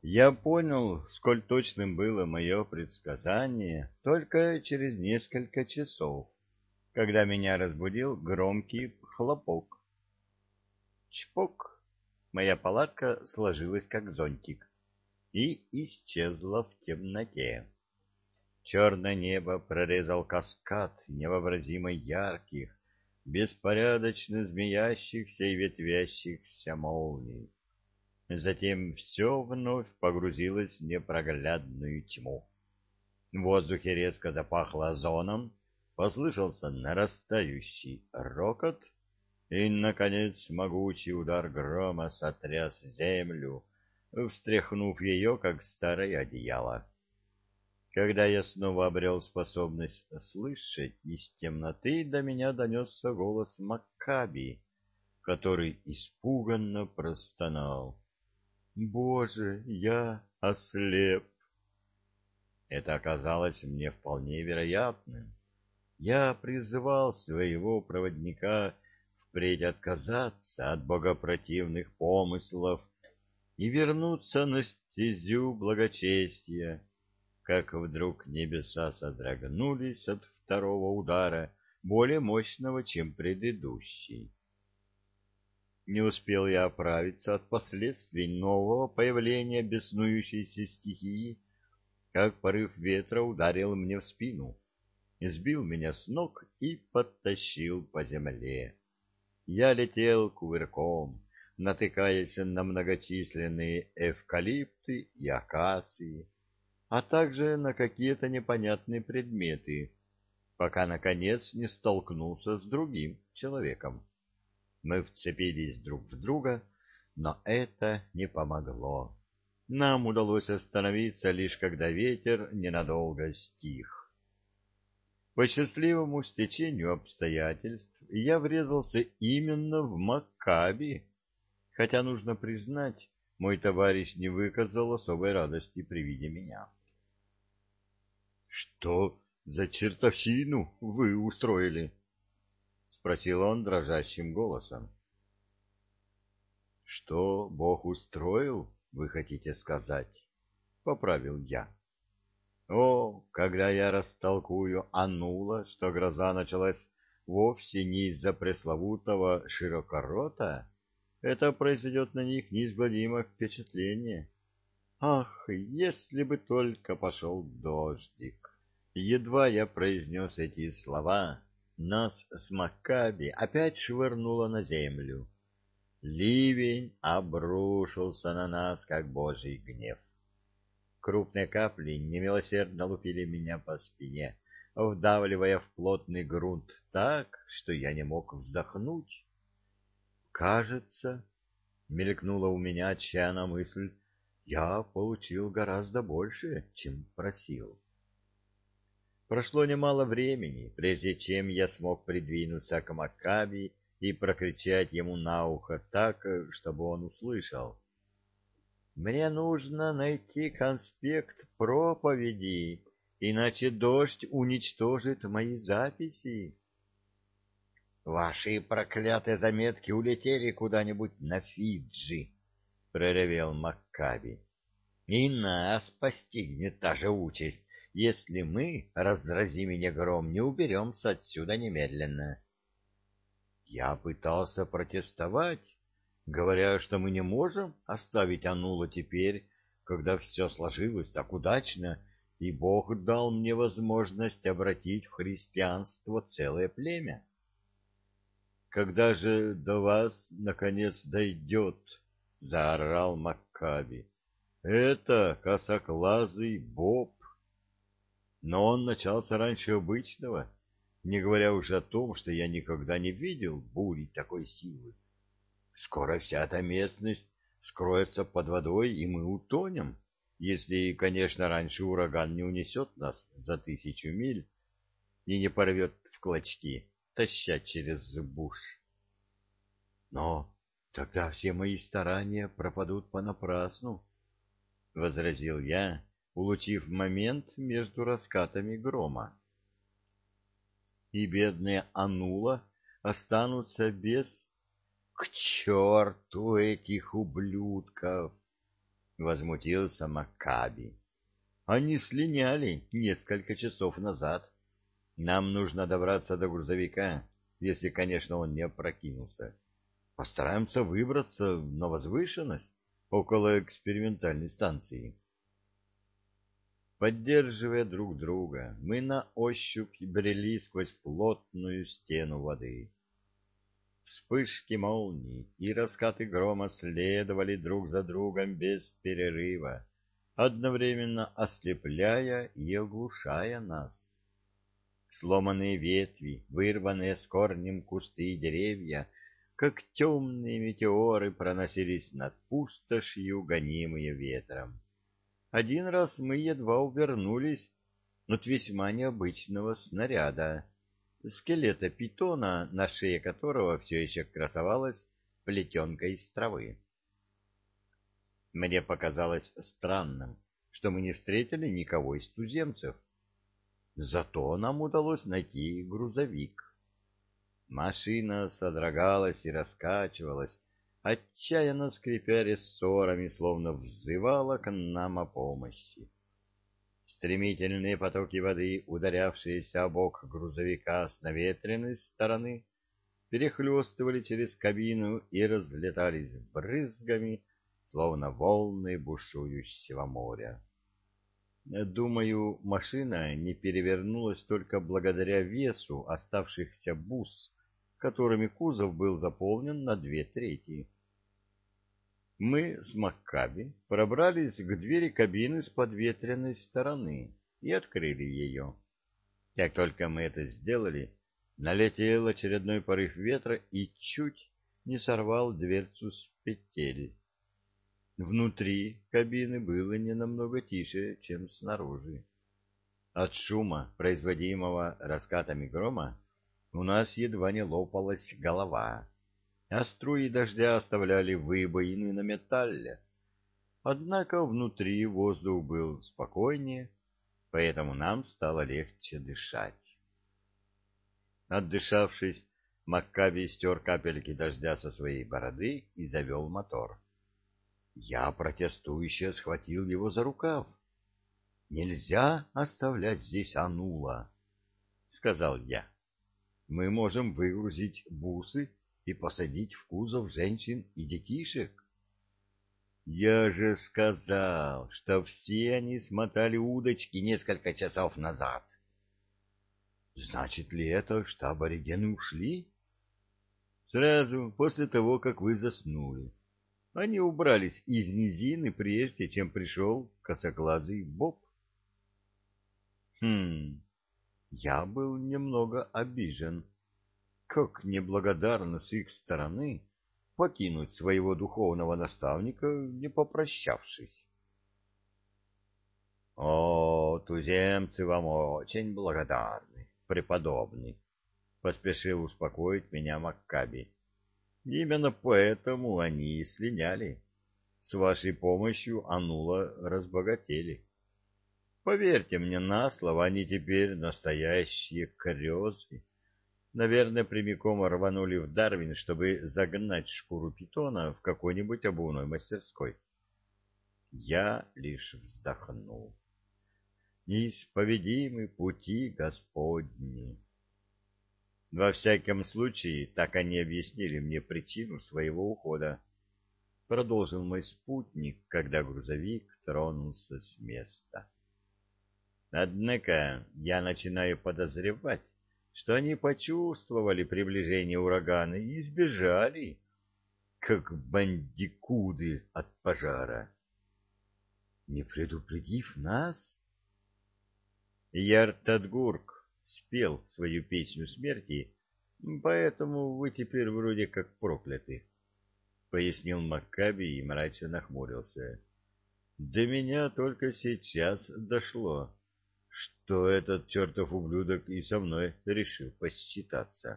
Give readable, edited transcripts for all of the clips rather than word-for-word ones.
Я понял, сколь точным было мое предсказание только через несколько часов, когда меня разбудил громкий хлопок. Чпок! Моя палатка сложилась как зонтик и исчезла в темноте. Черное небо прорезал каскад невообразимо ярких, беспорядочно змеящихся и ветвящихся молний. Затем все вновь погрузилось в непроглядную тьму. В воздухе резко запахло озоном, послышался нарастающий рокот, и, наконец, могучий удар грома сотряс землю, встряхнув ее, как старое одеяло. Когда я снова обрел способность слышать, из темноты до меня донесся голос Маккаби, который испуганно простонал: «Боже, я ослеп!» Это оказалось мне вполне вероятным. Я призывал своего проводника впредь отказаться от богопротивных помыслов и вернуться на стезю благочестия, как вдруг небеса содрогнулись от второго удара, более мощного, чем предыдущий. Не успел я оправиться от последствий нового появления беснующейся стихии, как порыв ветра ударил мне в спину, сбил меня с ног и подтащил по земле. Я летел кувырком, натыкаясь на многочисленные эвкалипты и акации, а также на какие-то непонятные предметы, пока, наконец, не столкнулся с другим человеком. Мы вцепились друг в друга, но это не помогло. Нам удалось остановиться лишь когда ветер ненадолго стих. По счастливому стечению обстоятельств я врезался именно в Маккаби, хотя, нужно признать, мой товарищ не выказал особой радости при виде меня. — Что за чертовщину вы устроили? — спросил он дрожащим голосом. — Что Бог устроил, вы хотите сказать? — поправил я. О, когда я растолкую Анула, что гроза началась вовсе не из-за пресловутого широкорота, это произведет на них неизгладимое впечатление. Ах, если бы только пошел дождик! Едва я произнес эти слова, нас с Маккаби опять швырнуло на землю. Ливень обрушился на нас, как божий гнев. Крупные капли немилосердно лупили меня по спине, вдавливая в плотный грунт так, что я не мог вздохнуть. «Кажется, — мелькнула у меня отчаянная мысль, — я получил гораздо больше, чем просил». Прошло немало времени, прежде чем я смог придвинуться к Маккаби и прокричать ему на ухо так, чтобы он услышал. Мне нужно найти конспект проповеди, иначе дождь уничтожит мои записи. Ваши проклятые заметки улетели куда-нибудь на Фиджи, проревел Маккаби. И нас постигнет та же участь, если мы, разрази меня гром, не уберемся отсюда немедленно. Я пытался протестовать, говоря, что мы не можем оставить Анула теперь, когда все сложилось так удачно, и Бог дал мне возможность обратить в христианство целое племя. «Когда же до вас, наконец, дойдет?» — заорал Маккаби. «Это косоглазый Боб». Но он начался раньше обычного, не говоря уже о том, что я никогда не видел бури такой силы. Скоро вся эта местность скроется под водой, и мы утонем, если, конечно, раньше ураган не унесет нас за 1000 миль и не порвет в клочки, таща через буш. Но тогда все мои старания пропадут понапрасну, — возразил я, улучив момент между раскатами грома. И бедные Анула останутся без... К черту этих ублюдков! — возмутился Маккаби. «Они слиняли несколько часов назад. Нам нужно добраться до грузовика, если, конечно, он не опрокинулся. Постараемся выбраться на возвышенность около экспериментальной станции». Поддерживая друг друга, мы на ощупь брели сквозь плотную стену воды. Вспышки молний и раскаты грома следовали друг за другом без перерыва, одновременно ослепляя и оглушая нас. Сломанные ветви, вырванные с корнем кусты и деревья, как темные метеоры, проносились над пустошью, гонимые ветром. Один раз мы едва увернулись от весьма необычного снаряда, скелета питона, на шее которого все еще красовалась плетенка из травы. Мне показалось странным, что мы не встретили никого из туземцев. Зато нам удалось найти грузовик. Машина содрогалась и раскачивалась, отчаянно скрипя рессорами, словно взывала к нам о помощи. Стремительные потоки воды, ударявшиеся о бок грузовика с наветренной стороны, перехлестывали через кабину и разлетались брызгами, словно волны бушующего моря. Думаю, машина не перевернулась только благодаря весу оставшихся бус, которыми кузов был заполнен на 2/3. Мы с Маккаби пробрались к двери кабины с подветренной стороны и открыли ее. Как только мы это сделали, налетел очередной порыв ветра и чуть не сорвал дверцу с петель. Внутри кабины было не намного тише, чем снаружи. От шума, производимого раскатами грома, у нас едва не лопалась голова, а струи дождя оставляли выбоины на металле. Однако внутри воздух был спокойнее, поэтому нам стало легче дышать. Отдышавшись, Маккаби стер капельки дождя со своей бороды и завел мотор. Я протестующе схватил его за рукав. — Нельзя оставлять здесь Анула, — сказал я. — Мы можем выгрузить бусы и посадить в кузов женщин и детишек. — Я же сказал, что все они смотали удочки несколько часов назад. — Значит ли это, что аборигены ушли? — Сразу после того, как вы заснули. Они убрались из низины, прежде чем пришел косоглазый Боб. Я был немного обижен. Как неблагодарно с их стороны покинуть своего духовного наставника, не попрощавшись. — О, туземцы вам очень благодарны, преподобный, — поспешил успокоить меня Маккаби. — Именно поэтому они и слиняли. С вашей помощью Анула разбогатели. Поверьте мне на слово, они теперь настоящие крёзы. Наверное, прямиком рванули в Дарвин, чтобы загнать шкуру питона в какой-нибудь обувной мастерской. Я лишь вздохнул. Неисповедимы пути Господни. Во всяком случае, так они объяснили мне причину своего ухода. Продолжил мой спутник, когда грузовик тронулся с места. Однако я начинаю подозревать, что они почувствовали приближение урагана и избежали, как бандикуды от пожара. Не предупредив нас? Яртадгурк спел свою песню смерти, поэтому вы теперь вроде как прокляты, — пояснил Маккаби и мрачно нахмурился. До меня только сейчас дошло, что этот чертов ублюдок и со мной решил посчитаться.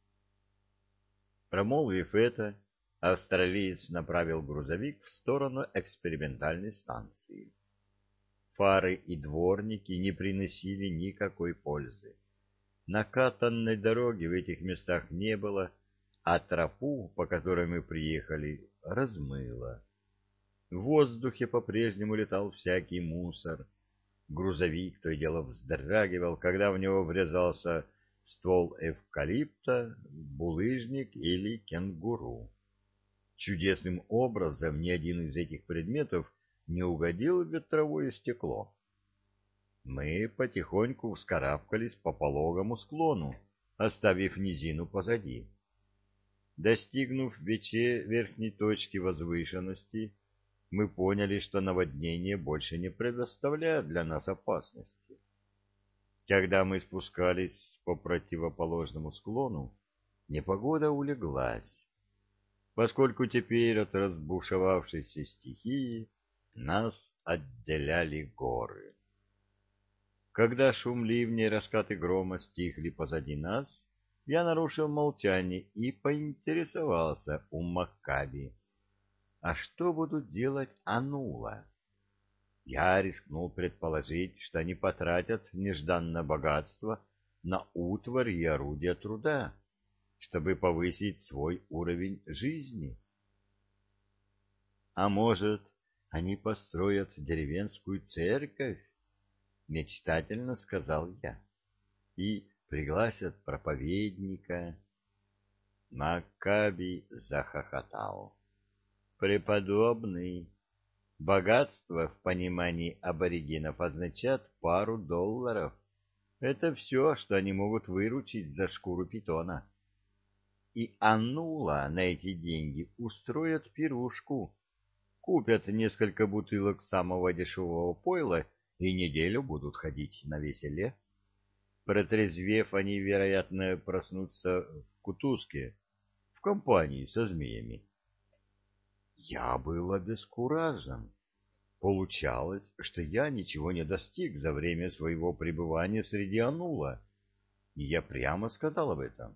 Промолвив это, австралиец направил грузовик в сторону экспериментальной станции. Фары и дворники не приносили никакой пользы. Накатанной дороги в этих местах не было, а тропу, по которой мы приехали, размыло. В воздухе по-прежнему летал всякий мусор. Грузовик то и дело вздрагивал, когда в него врезался ствол эвкалипта, булыжник или кенгуру. Чудесным образом ни один из этих предметов не угодил в ветровое стекло. Мы потихоньку вскарабкались по пологому склону, оставив низину позади. Достигнув верхней точки возвышенности, мы поняли, что наводнение больше не предоставляет для нас опасности. Когда мы спускались по противоположному склону, непогода улеглась, поскольку теперь от разбушевавшейся стихии нас отделяли горы. Когда шум ливня и раскаты грома стихли позади нас, я нарушил молчание и поинтересовался у Маккаби: а что будут делать Анула? Я рискнул предположить, что они потратят нежданное богатство на утварь и орудия труда, чтобы повысить свой уровень жизни. А может, они построят деревенскую церковь? Мечтательно сказал я. И пригласят проповедника. Маккаби захохотал. Преподобный, богатство в понимании аборигенов означает пару долларов. Это все, что они могут выручить за шкуру питона. И Анула на эти деньги устроят пирушку, купят несколько бутылок самого дешевого пойла и неделю будут ходить на веселе. Протрезвев, они, вероятно, проснутся в кутузке, в компании со змеями. Я был обескуражен. Получалось, что я ничего не достиг за время своего пребывания среди Анула, и я прямо сказал об этом.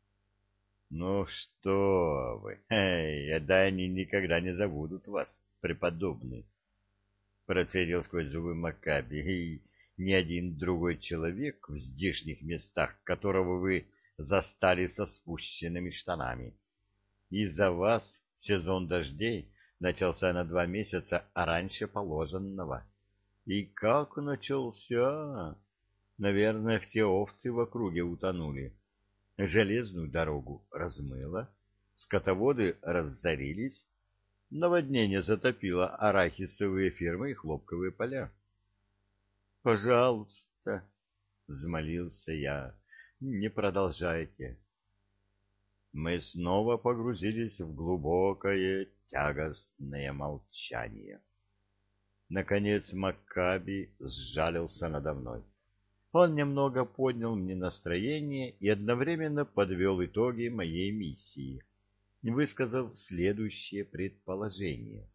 «Ну что вы, да они никогда не забудут вас, преподобный», — процедил сквозь зубы Маккаби, — «и ни один другой человек в здешних местах, которого вы застали со спущенными штанами. Из-за вас сезон дождей начался на 2 месяца раньше положенного. И как начался? Наверное, все овцы в округе утонули. Железную дорогу размыло, скотоводы разорились, наводнение затопило арахисовые фермы и хлопковые поля. «Пожалуйста», — взмолился я, — «не продолжайте». Мы снова погрузились в глубокое, тягостное молчание. Наконец Маккаби сжалился надо мной. Он немного поднял мне настроение и одновременно подвел итоги моей миссии, высказав следующее предположение.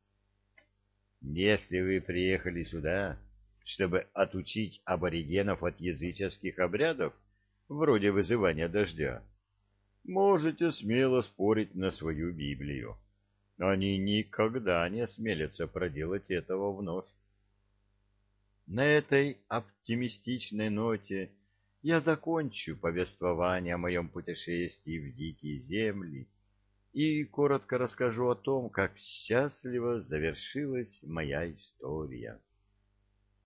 Если вы приехали сюда, чтобы отучить аборигенов от языческих обрядов, вроде вызывания дождя, можете смело спорить на свою Библию. Они никогда не осмелятся проделать этого вновь. На этой оптимистичной ноте я закончу повествование о моем путешествии в дикие земли и коротко расскажу о том, как счастливо завершилась моя история.